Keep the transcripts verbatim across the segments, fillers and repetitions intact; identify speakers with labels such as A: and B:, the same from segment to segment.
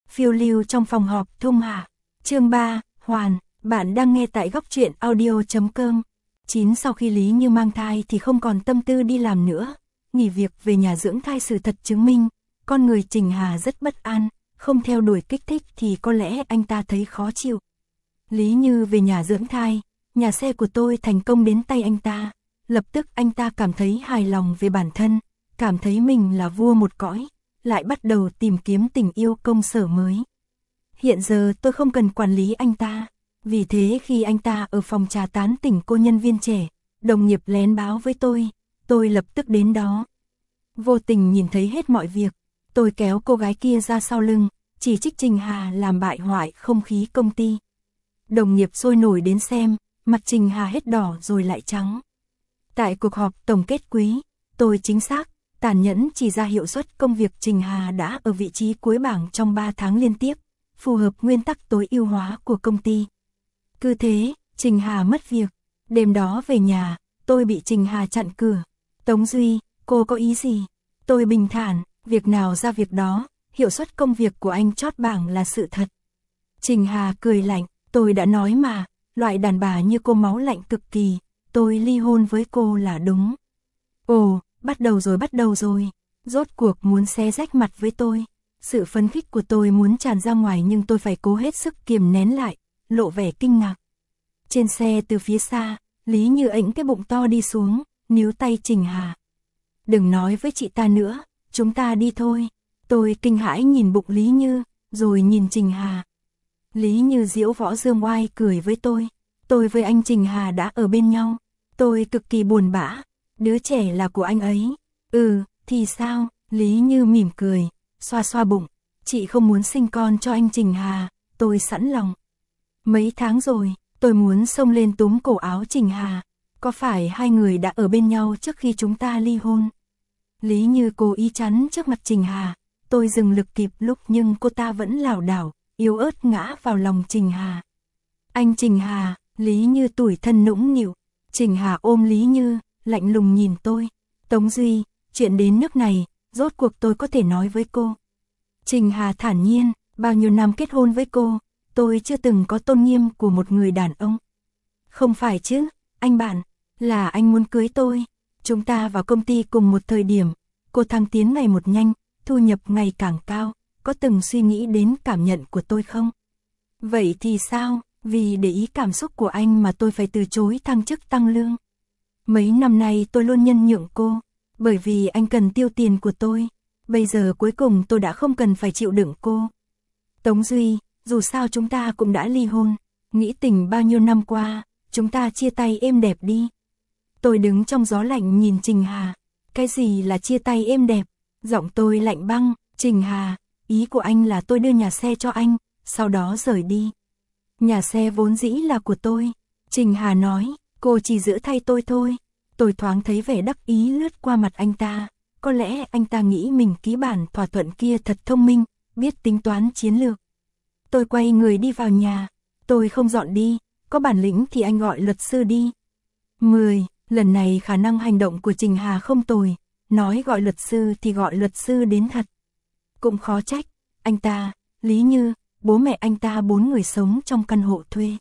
A: Phiêu lưu trong phòng họp Thung Hà. Chương ba, Hoàn, bạn đang nghe tại góc truyện audio chấm com. chín Sau khi Lý Như mang thai thì không còn tâm tư đi làm nữa, nghỉ việc về nhà dưỡng thai. Sự thật chứng minh, con người Trình Hà rất bất an, không theo đuổi kích thích thì có lẽ anh ta thấy khó chịu. Lý Như về nhà dưỡng thai, nhà xe của tôi thành công đến tay anh ta, lập tức anh ta cảm thấy hài lòng về bản thân, cảm thấy mình là vua một cõi, lại bắt đầu tìm kiếm tình yêu công sở mới. Hiện giờ tôi không cần quản lý anh ta, vì thế khi anh ta ở phòng trà tán tỉnh cô nhân viên trẻ, đồng nghiệp lén báo với tôi, tôi lập tức đến đó. Vô tình nhìn thấy hết mọi việc, tôi kéo cô gái kia ra sau lưng, chỉ trích Trình Hà làm bại hoại không khí công ty. Đồng nghiệp sôi nổi đến xem, mặt Trình Hà hết đỏ rồi lại trắng. Tại cuộc họp tổng kết quý, tôi chính xác, tàn nhẫn chỉ ra hiệu suất công việc. Trình Hà đã ở vị trí cuối bảng trong ba tháng liên tiếp, phù hợp nguyên tắc tối ưu hóa của công ty. Cứ thế, Trình Hà mất việc. Đêm đó về nhà, tôi bị Trình Hà chặn cửa. Tống Duy, cô có ý gì? Tôi bình thản, việc nào ra việc đó, hiệu suất công việc của anh chót bảng là sự thật. Trình Hà cười lạnh, tôi đã nói mà, loại đàn bà như cô máu lạnh cực kỳ, tôi ly hôn với cô là đúng. Ồ, bắt đầu rồi bắt đầu rồi, rốt cuộc muốn xé rách mặt với tôi. Sự phấn khích của tôi muốn tràn ra ngoài nhưng tôi phải cố hết sức kiềm nén lại, lộ vẻ kinh ngạc. Trên xe từ phía xa, Lý Như ẵnh cái bụng to đi xuống, níu tay Trình Hà. Đừng nói với chị ta nữa, chúng ta đi thôi. Tôi kinh hãi nhìn bụng Lý Như, rồi nhìn Trình Hà. Lý Như diễu võ dương oai cười với tôi. Tôi với anh Trình Hà đã ở bên nhau. Tôi cực kỳ buồn bã. Đứa trẻ là của anh ấy. Ừ, thì sao? Lý Như mỉm cười, xoa xoa bụng. Chị không muốn sinh con cho anh Trình Hà, tôi sẵn lòng. Mấy tháng rồi, tôi muốn xông lên túm cổ áo Trình Hà. Có phải hai người đã ở bên nhau trước khi chúng ta ly hôn? Lý Như cố ý chắn trước mặt Trình Hà. Tôi dừng lực kịp lúc nhưng cô ta vẫn lảo đảo, yếu ớt ngã vào lòng Trình Hà. Anh Trình Hà, Lý Như tủi thân nũng nịu. Trình Hà ôm Lý Như, lạnh lùng nhìn tôi. Tống Duy, chuyện đến nước này, rốt cuộc tôi có thể nói với cô. Trình Hà thản nhiên, bao nhiêu năm kết hôn với cô, tôi chưa từng có tôn nghiêm của một người đàn ông. Không phải chứ, anh bạn, là anh muốn cưới tôi. Chúng ta vào công ty cùng một thời điểm, cô thăng tiến ngày một nhanh, thu nhập ngày càng cao, có từng suy nghĩ đến cảm nhận của tôi không? Vậy thì sao, vì để ý cảm xúc của anh mà tôi phải từ chối thăng chức tăng lương. Mấy năm nay tôi luôn nhân nhượng cô, bởi vì anh cần tiêu tiền của tôi. Bây giờ cuối cùng tôi đã không cần phải chịu đựng cô. Tống Duy, dù sao chúng ta cũng đã ly hôn, nghĩ tình bao nhiêu năm qua, chúng ta chia tay êm đẹp đi. Tôi đứng trong gió lạnh nhìn Trình Hà. Cái gì là chia tay êm đẹp? Giọng tôi lạnh băng. Trình Hà, ý của anh là tôi đưa nhà xe cho anh, sau đó rời đi. Nhà xe vốn dĩ là của tôi. Trình Hà nói, cô chỉ giữ thay tôi thôi. Tôi thoáng thấy vẻ đắc ý lướt qua mặt anh ta. Có lẽ anh ta nghĩ mình ký bản thỏa thuận kia thật thông minh, biết tính toán chiến lược. Tôi quay người đi vào nhà. Tôi không dọn đi, có bản lĩnh thì anh gọi luật sư đi. mười. Lần này khả năng hành động của Trình Hà không tồi. Nói gọi luật sư thì gọi luật sư đến thật. Cũng khó trách, anh ta, Lý Như, bố mẹ anh ta bốn người sống trong căn hộ thuê.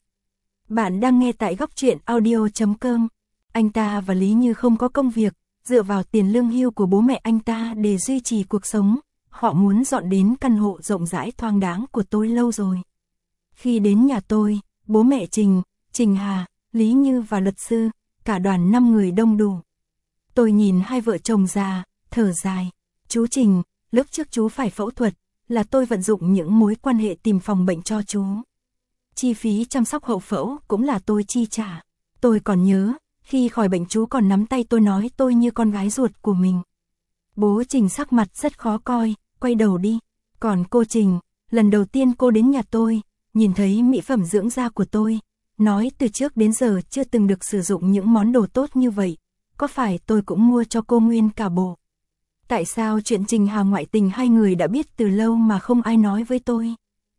A: Bạn đang nghe tại góc truyện audio chấm com. Anh ta và Lý Như không có công việc, dựa vào tiền lương hưu của bố mẹ anh ta để duy trì cuộc sống. Họ muốn dọn đến căn hộ rộng rãi thoáng đáng của tôi lâu rồi. Khi đến nhà tôi, bố mẹ Trình, Trình Hà, Lý Như và luật sư, cả đoàn năm người đông đủ. Tôi nhìn hai vợ chồng già, thở dài. Chú Trình, lúc trước chú phải phẫu thuật, là tôi vận dụng những mối quan hệ tìm phòng bệnh cho chú. Chi phí chăm sóc hậu phẫu cũng là tôi chi trả. Tôi còn nhớ, khi khỏi bệnh chú còn nắm tay tôi nói tôi như con gái ruột của mình. Bố Trình sắc mặt rất khó coi, quay đầu đi. Còn cô Trình, lần đầu tiên cô đến nhà tôi, nhìn thấy mỹ phẩm dưỡng da của tôi, nói từ trước đến giờ chưa từng được sử dụng những món đồ tốt như vậy. Có phải tôi cũng mua cho cô nguyên cả bộ? Tại sao chuyện Trình Hà ngoại tình hai người đã biết từ lâu mà không ai nói với tôi?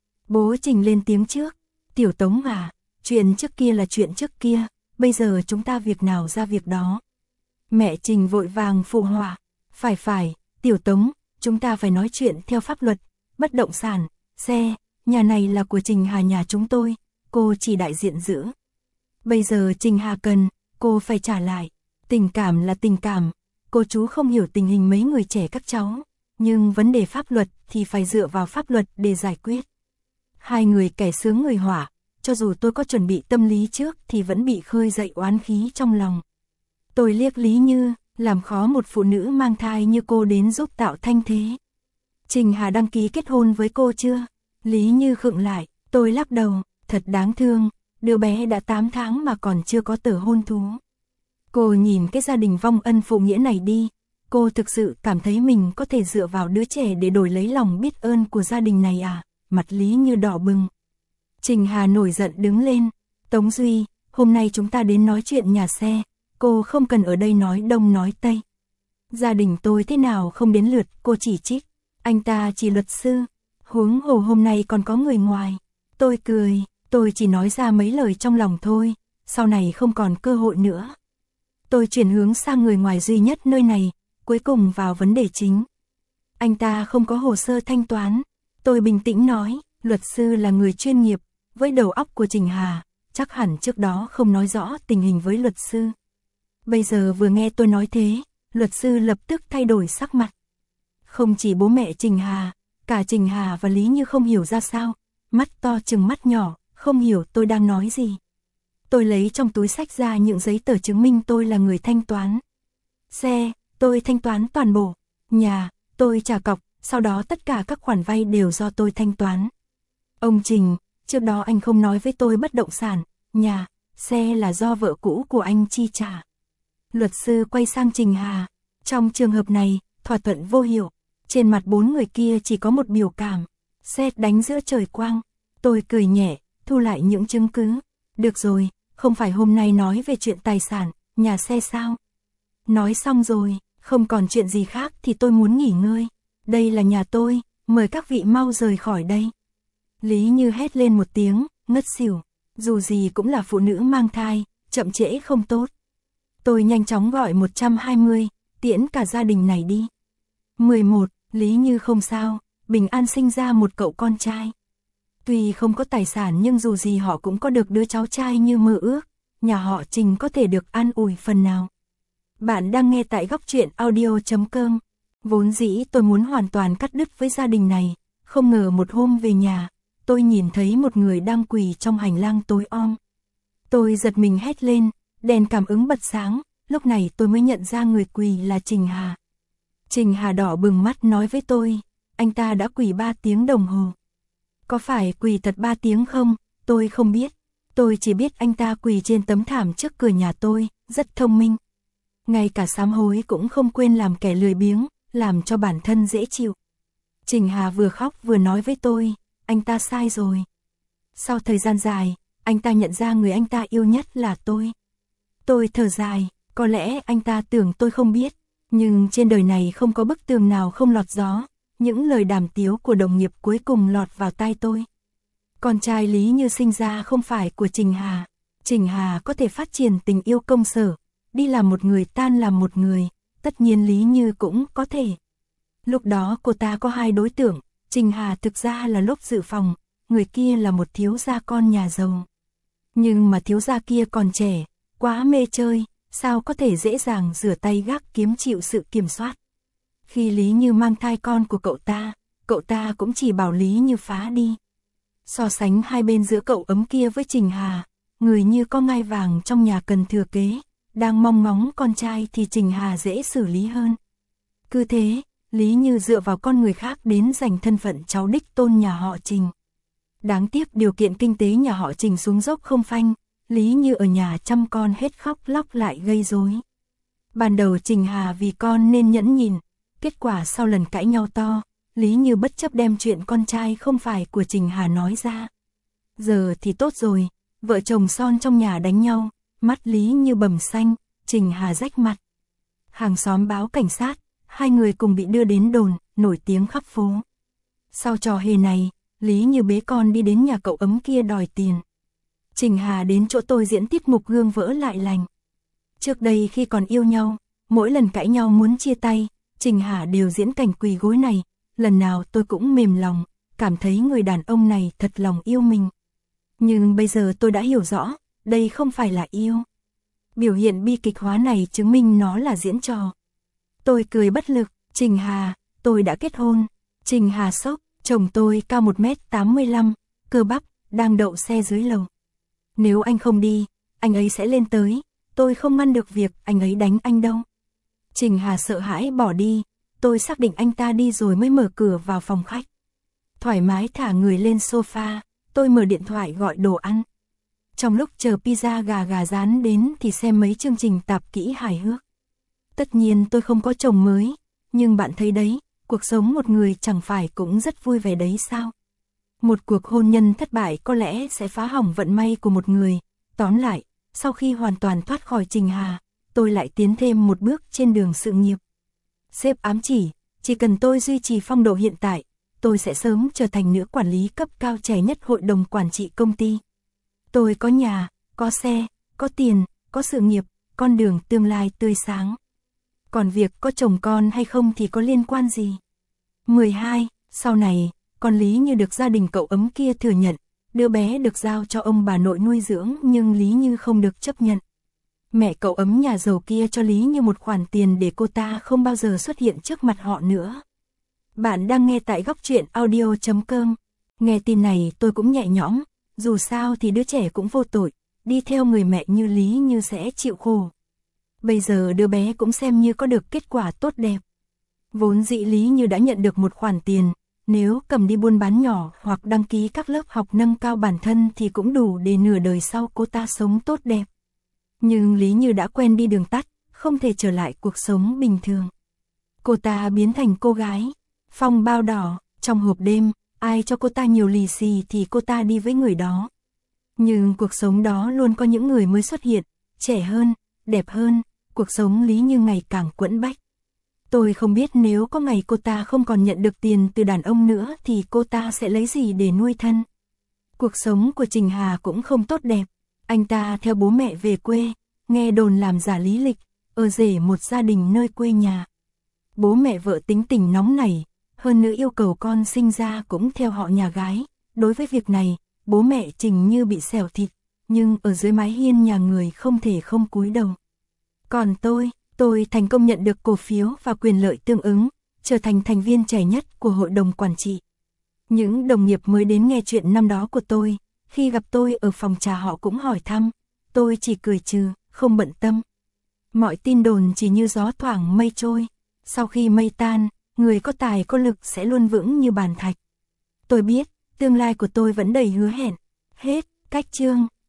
A: Bố Trình lên tiếng trước. Tiểu Tống à, chuyện trước kia là chuyện trước kia, bây giờ chúng ta việc nào ra việc đó. Mẹ Trình vội vàng phụ họa. Phải phải, Tiểu Tống, chúng ta phải nói chuyện theo pháp luật, bất động sản, Xe, nhà này là của Trình Hà nhà chúng tôi, cô chỉ đại diện giữ. Bây giờ Trình Hà cần, cô phải trả lại. Tình cảm là tình cảm, cô chú không hiểu tình hình mấy người trẻ các cháu, nhưng vấn đề pháp luật thì phải dựa vào pháp luật để giải quyết. Hai người kẻ sướng người họa, cho dù tôi có chuẩn bị tâm lý trước thì vẫn bị khơi dậy oán khí trong lòng. Tôi liếc Lý Như, làm khó một phụ nữ mang thai như cô đến giúp tạo thanh thế. Trình Hà đăng ký kết hôn với cô chưa? Lý Như khựng lại, tôi lắc đầu, thật đáng thương, đứa bé đã tám tháng mà còn chưa có tờ hôn thú. Cô nhìn cái gia đình vong ân phụ nghĩa này đi, cô thực sự cảm thấy mình có thể dựa vào đứa trẻ để đổi lấy lòng biết ơn của gia đình này à? Mặt Lý Như đỏ bừng. Trình Hà nổi giận đứng lên, Tống Duy, hôm nay chúng ta đến nói chuyện nhà xe, cô không cần ở đây nói đông nói tây. Gia đình tôi thế nào không đến lượt, cô chỉ trích, anh ta chỉ luật sư, huống hồ hôm nay còn có người ngoài. Tôi cười, tôi chỉ nói ra mấy lời trong lòng thôi, sau này không còn cơ hội nữa. Tôi chuyển hướng sang người ngoài duy nhất nơi này, cuối cùng vào vấn đề chính. Anh ta không có hồ sơ thanh toán. Tôi bình tĩnh nói, luật sư là người chuyên nghiệp, với đầu óc của Trình Hà, chắc hẳn trước đó không nói rõ tình hình với luật sư. Bây giờ vừa nghe tôi nói thế, luật sư lập tức thay đổi sắc mặt. Không chỉ bố mẹ Trình Hà, cả Trình Hà và Lý Như không hiểu ra sao, mắt to chừng mắt nhỏ, không hiểu tôi đang nói gì. Tôi lấy trong túi xách ra những giấy tờ chứng minh tôi là người thanh toán. Xe, tôi thanh toán toàn bộ. Nhà, tôi trả cọc, sau đó tất cả các khoản vay đều do tôi thanh toán. Ông Trình, trước đó anh không nói với tôi bất động sản, nhà, xe là do vợ cũ của anh chi trả. Luật sư quay sang Trình Hà. Trong trường hợp này, thỏa thuận vô hiệu. Trên mặt bốn người kia chỉ có một biểu cảm. Sét đánh giữa trời quang. Tôi cười nhẹ, thu lại những chứng cứ. Được rồi, không phải hôm nay nói về chuyện tài sản, nhà xe sao? Nói xong rồi, không còn chuyện gì khác thì tôi muốn nghỉ ngơi. Đây là nhà tôi, mời các vị mau rời khỏi đây. Lý Như hét lên một tiếng, ngất xỉu. Dù gì cũng là phụ nữ mang thai, chậm trễ không tốt. Tôi nhanh chóng gọi một trăm hai mươi, tiễn cả gia đình này đi. mười một, Lý Như không sao, bình an sinh ra một cậu con trai. Tuy không có tài sản nhưng dù gì họ cũng có được đứa cháu trai như mơ ước, nhà họ Trình có thể được an ủi phần nào. Bạn đang nghe tại góc truyện audio chấm com. Vốn dĩ tôi muốn hoàn toàn cắt đứt với gia đình này, không ngờ một hôm về nhà, tôi nhìn thấy một người đang quỳ trong hành lang tối om. Tôi giật mình hét lên, đèn cảm ứng bật sáng, lúc này tôi mới nhận ra người quỳ là Trình Hà. Trình Hà đỏ bừng mắt nói với tôi, anh ta đã quỳ ba tiếng đồng hồ. Có phải quỳ thật ba tiếng không? Tôi không biết. Tôi chỉ biết anh ta quỳ trên tấm thảm trước cửa nhà tôi, rất thông minh. Ngay cả sám hối cũng không quên làm kẻ lười biếng, làm cho bản thân dễ chịu. Trình Hà vừa khóc vừa nói với tôi, anh ta sai rồi. Sau thời gian dài, anh ta nhận ra người anh ta yêu nhất là tôi. Tôi thở dài, có lẽ anh ta tưởng tôi không biết, nhưng trên đời này không có bức tường nào không lọt gió. Những lời đàm tiếu của đồng nghiệp cuối cùng lọt vào tai tôi. Con trai Lý Như sinh ra không phải của Trình Hà. Trình Hà có thể phát triển tình yêu công sở, đi làm một người tan làm một người, tất nhiên Lý Như cũng có thể. Lúc đó cô ta có hai đối tượng, Trình Hà thực ra là lốp dự phòng, người kia là một thiếu gia con nhà giàu. Nhưng mà thiếu gia kia còn trẻ, quá mê chơi, sao có thể dễ dàng rửa tay gác kiếm chịu sự kiểm soát. Khi Lý Như mang thai con của cậu ta, cậu ta cũng chỉ bảo Lý Như phá đi. So sánh hai bên giữa cậu ấm kia với Trình Hà, người như có ngai vàng trong nhà cần thừa kế, đang mong ngóng con trai thì Trình Hà dễ xử lý hơn. Cứ thế, Lý Như dựa vào con người khác đến giành thân phận cháu đích tôn nhà họ Trình. Đáng tiếc điều kiện kinh tế nhà họ Trình xuống dốc không phanh, Lý Như ở nhà chăm con hết khóc lóc lại gây rối. Ban đầu Trình Hà vì con nên nhẫn nhịn. Kết quả sau lần cãi nhau to, Lý Như bất chấp đem chuyện con trai không phải của Trình Hà nói ra. Giờ thì tốt rồi, vợ chồng son trong nhà đánh nhau, mắt Lý Như bầm xanh, Trình Hà rách mặt. Hàng xóm báo cảnh sát, hai người cùng bị đưa đến đồn, nổi tiếng khắp phố. Sau trò hề này, Lý Như bế con đi đến nhà cậu ấm kia đòi tiền. Trình Hà đến chỗ tôi diễn tiết mục gương vỡ lại lành. Trước đây khi còn yêu nhau, mỗi lần cãi nhau muốn chia tay, Trình Hà đều diễn cảnh quỳ gối này, lần nào tôi cũng mềm lòng, cảm thấy người đàn ông này thật lòng yêu mình. Nhưng bây giờ tôi đã hiểu rõ, đây không phải là yêu. Biểu hiện bi kịch hóa này chứng minh nó là diễn trò. Tôi cười bất lực, Trình Hà, tôi đã kết hôn. Trình Hà sốc, chồng tôi cao một mét tám mươi lăm, cơ bắp, đang đậu xe dưới lầu. Nếu anh không đi, anh ấy sẽ lên tới, tôi không ngăn được việc anh ấy đánh anh đâu. Trình Hà sợ hãi bỏ đi, tôi xác định anh ta đi rồi mới mở cửa vào phòng khách. Thoải mái thả người lên sofa, tôi mở điện thoại gọi đồ ăn. Trong lúc chờ pizza gà gà rán đến thì xem mấy chương trình tạp kỹ hài hước. Tất nhiên tôi không có chồng mới, nhưng bạn thấy đấy, cuộc sống một người chẳng phải cũng rất vui vẻ đấy sao? Một cuộc hôn nhân thất bại có lẽ sẽ phá hỏng vận may của một người. Tóm lại, sau khi hoàn toàn thoát khỏi Trình Hà, tôi lại tiến thêm một bước trên đường sự nghiệp. Sếp ám chỉ, chỉ cần tôi duy trì phong độ hiện tại, tôi sẽ sớm trở thành nữ quản lý cấp cao trẻ nhất hội đồng quản trị công ty. Tôi có nhà, có xe, có tiền, có sự nghiệp, con đường tương lai tươi sáng. Còn việc có chồng con hay không thì có liên quan gì? mười hai. Sau này, con Lý Như được gia đình cậu ấm kia thừa nhận, đứa bé được giao cho ông bà nội nuôi dưỡng nhưng Lý Như không được chấp nhận. Mẹ cậu ấm nhà giàu kia cho Lý Như một khoản tiền để cô ta không bao giờ xuất hiện trước mặt họ nữa. Bạn đang nghe tại góc truyện audio chấm com. Nghe tin này tôi cũng nhẹ nhõm, dù sao thì đứa trẻ cũng vô tội, đi theo người mẹ như Lý Như sẽ chịu khổ. Bây giờ đứa bé cũng xem như có được kết quả tốt đẹp. Vốn dĩ Lý Như đã nhận được một khoản tiền, nếu cầm đi buôn bán nhỏ hoặc đăng ký các lớp học nâng cao bản thân thì cũng đủ để nửa đời sau cô ta sống tốt đẹp. Nhưng Lý Như đã quen đi đường tắt, không thể trở lại cuộc sống bình thường. Cô ta biến thành cô gái, phong bao đỏ, trong hộp đêm, ai cho cô ta nhiều lì xì thì cô ta đi với người đó. Nhưng cuộc sống đó luôn có những người mới xuất hiện, trẻ hơn, đẹp hơn, cuộc sống Lý Như ngày càng quẫn bách. Tôi không biết nếu có ngày cô ta không còn nhận được tiền từ đàn ông nữa thì cô ta sẽ lấy gì để nuôi thân. Cuộc sống của Trình Hà cũng không tốt đẹp. Anh ta theo bố mẹ về quê, nghe đồn làm giả lý lịch, ở rể một gia đình nơi quê nhà. Bố mẹ vợ tính tình nóng nảy, hơn nữa yêu cầu con sinh ra cũng theo họ nhà gái. Đối với việc này, bố mẹ Trình như bị xẻo thịt, nhưng ở dưới mái hiên nhà người không thể không cúi đầu. Còn tôi, tôi thành công nhận được cổ phiếu và quyền lợi tương ứng, trở thành thành viên trẻ nhất của hội đồng quản trị. Những đồng nghiệp mới đến nghe chuyện năm đó của tôi, khi gặp tôi ở phòng trà họ cũng hỏi thăm, tôi chỉ cười trừ, không bận tâm. Mọi tin đồn chỉ như gió thoảng mây trôi, sau khi mây tan, người có tài có lực sẽ luôn vững như bàn thạch. Tôi biết, tương lai của tôi vẫn đầy hứa hẹn. Hết, cách chương.